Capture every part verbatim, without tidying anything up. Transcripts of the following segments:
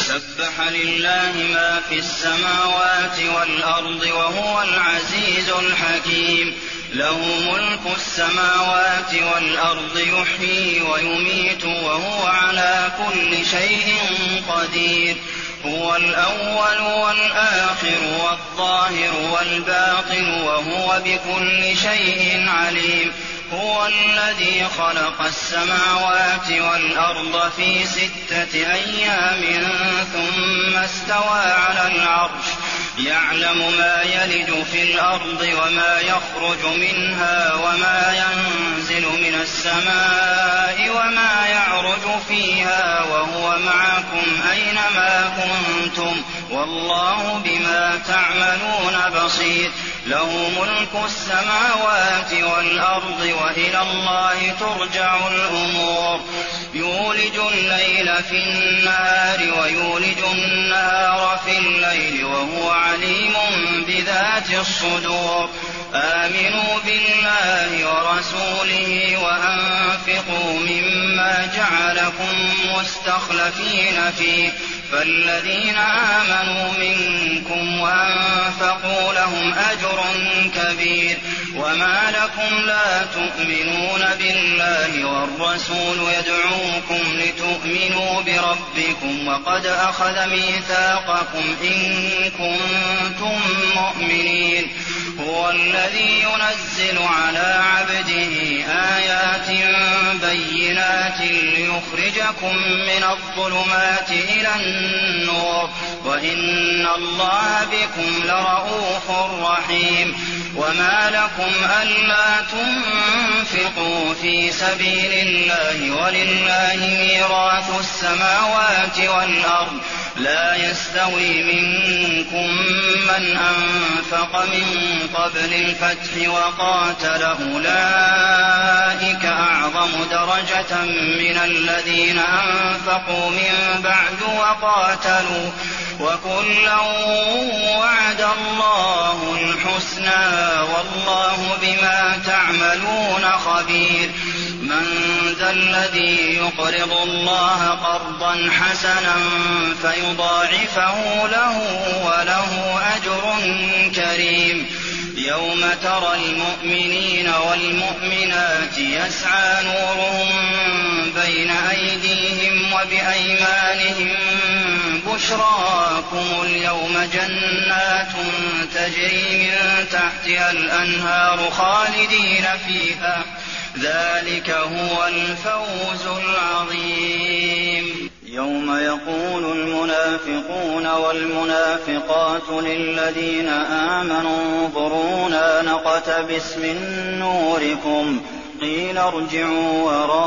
سبح لله ما في السماوات والأرض وهو العزيز الحكيم له ملك السماوات والأرض يحيي ويميت وهو على كل شيء قدير هو الأول والآخر والظاهر والباطن وهو بكل شيء عليم هو الذي خلق السماوات والأرض في ستة أيام ثم استوى على العرش يعلم ما يلج في الأرض وما يخرج منها وما ينزل من السماء وما يعرج فيها وهو معكم أينما كنتم والله بما تعملون بصير له ملك السماوات والأرض وإلى الله ترجع الأمور يولج الليل في النهار ويولج النهار في الليل وهو عليم بذات الصدور آمنوا بالله ورسوله وأنفقوا مما جعلكم مستخلفين فيه فالذين آمنوا منكم وأنفقوا لهم أجر كبير وما لكم لا تؤمنون بالله والرسول يدعوكم لتؤمنوا بربكم وقد أخذ ميثاقكم إن كنتم مؤمنين هو الذي ينزل على عبده آيات بينات ليخرجكم من الظلمات إلى النور وإن الله بكم لرءوف رحيم وما لكم ألا تنفقوا في سبيل الله ولله ميراث السماوات والأرض لا يستوي منكم من أنفق من قبل الفتح وقاتل أولئك أعظم درجة من الذين أنفقوا من بعد وقاتلوا وكلا وعد الله الحسنى والله بما تعملون خبير من ذا الذي يقرض الله قرضا حسنا فيضاعفه له وله أجر كريم يوم ترى المؤمنين والمؤمنات يسعى نورهم بين أيديهم وبأيمانهم بشراكم اليوم جنات تجري من تحتها الأنهار خالدين فيها ذلك هو الفوز العظيم يوم يقول المنافقون والمنافقات للذين آمنوا انظرونا نقتبس من نوركم قيل ارجعوا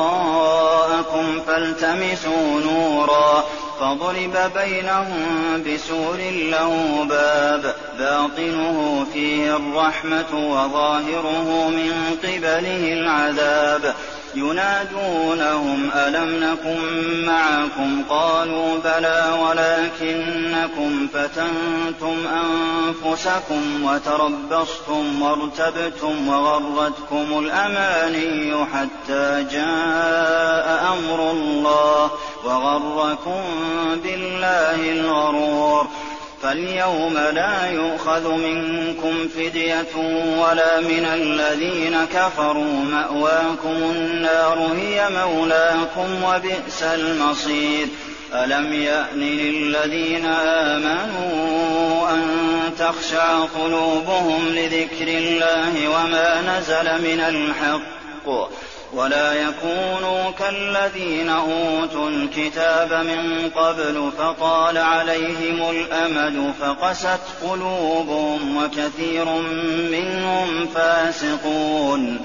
وراءكم فالتمسوا نورا فضرب بينهم بسور له باب باطنه فيه الرحمة وظاهره من قبله العذاب ينادونهم ألم نكن معكم قالوا بلى ولكنكم فتنتم أنفسكم وتربصتم وارتبتم وغرتكم الأماني حتى جاء أمر الله وغركم بالله الغرور فاليوم لا يؤخذ منكم فدية ولا من الذين كفروا مأواكم النار هي مولاكم وبئس المصير ألم يأن للذين آمنوا أن تخشع قلوبهم لذكر الله وما نزل من الحق ولا يكونوا كالذين أوتوا الكتاب من قبل فطال عليهم الأمد فقست قلوبهم وكثير منهم فاسقون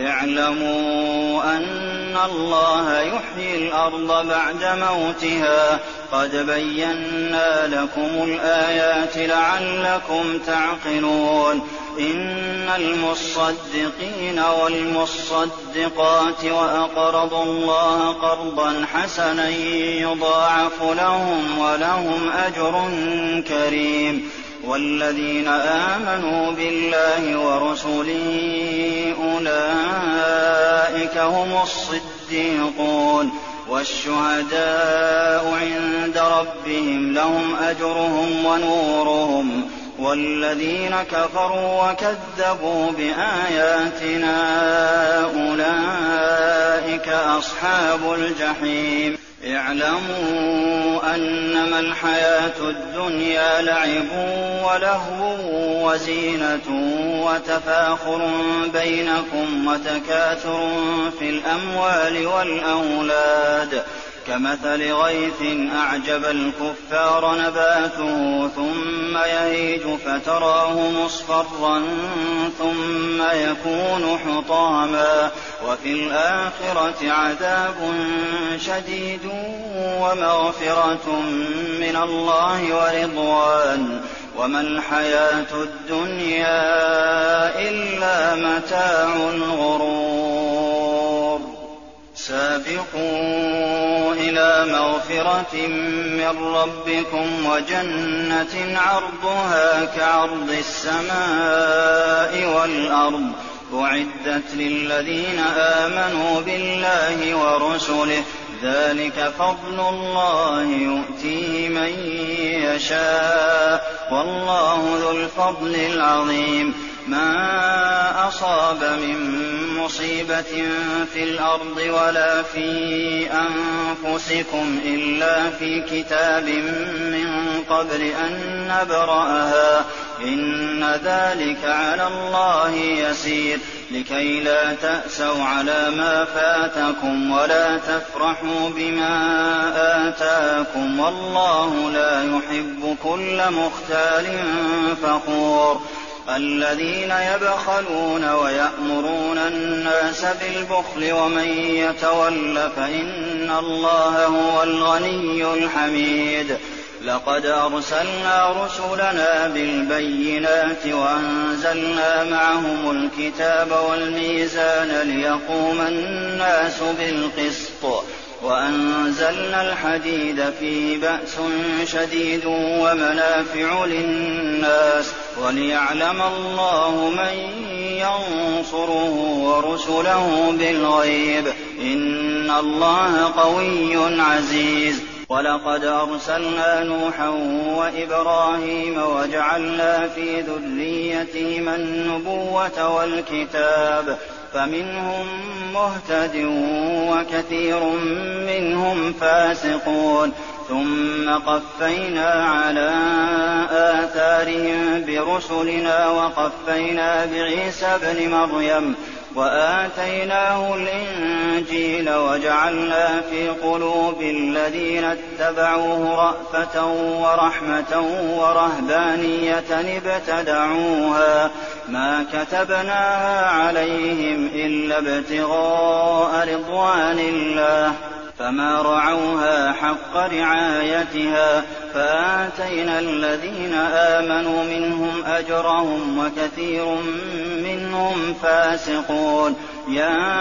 اعلموا أن الله يحيي الأرض بعد موتها قد بينا لكم الآيات لعلكم تعقلون إن المصدقين والمصدقات وأقرضوا الله قرضا حسنا يضاعف لهم ولهم أجر كريم والذين آمنوا بالله ورسله أولئك هم الصديقون والشهداء عند ربهم لهم أجرهم ونورهم والذين كفروا وكذبوا بآياتنا أولئك أصحاب الجحيم اعلموا أنما الحياة الدنيا لعب ولهو وزينة وتفاخر بينكم وتكاثر في الأموال والأولاد كمثل غيث أعجب الكفار نباته ثم يهيج فتراه مصفرا ثم يكون حطاما وفي الآخرة عذاب شديد ومغفرة من الله ورضوان وما الحياة الدنيا إلا متاع الغرور. سابقوا إلى مغفرة من ربكم وجنة عرضها كعرض السماء والأرض أعدت للذين آمنوا بالله ورسله ذلك فضل الله يؤتيه من يشاء والله ذو الفضل العظيم. ما أصاب من مصيبة في الأرض ولا في أنفسكم إلا في كتاب من قبل أن نبرأها إن ذلك على الله يسير لكي لا تأسوا على ما فاتكم ولا تفرحوا بما آتاكم والله لا يحب كل مختال فخور. الذين يبخلون ويأمرون الناس بالبخل ومن يتول فإن الله هو الغني الحميد. لقد أرسلنا رسلنا بالبينات وأنزلنا معهم الكتاب والميزان ليقوم الناس بالقسط وأنزلنا الحديد فيه بأس شديد ومنافع للناس وليعلم الله من ينصره ورسله بالغيب إن الله قوي عزيز. ولقد أرسلنا نوحا وإبراهيم وجعلنا في ذريتهما النبوة والكتاب فمنهم مهتد وكثير منهم فاسقون ثم قفينا على آثارهم برسلنا وقفينا بعيسى ابن مريم وآتيناه الإنجيل وجعلنا في قلوب الذين اتبعوه رأفة ورحمة ورهبانية ابتدعوها ما كتبناها عليهم إلا ابتغاء رضوان الله فما رعوها حق رعايتها فآتينا الذين آمنوا منهم أجرهم وكثير منهم فاسقون. يا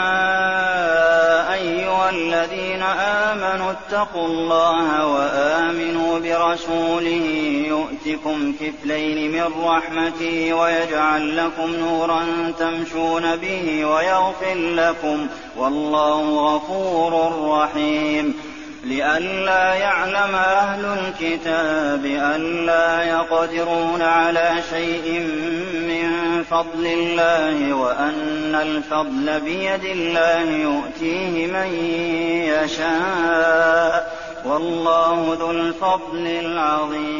أيها الذين آمنوا اتقوا الله وآمنوا برسوله يؤتكم كفلين من رحمته ويجعل لكم نورا تمشون به ويغفر لكم والله غفور رحيم. لئلا يعلم أهل الكتاب ألا يقدرون على شيء من فضل الله وأن الفضل بيد الله يؤتيه من يشاء والله ذو الفضل العظيم.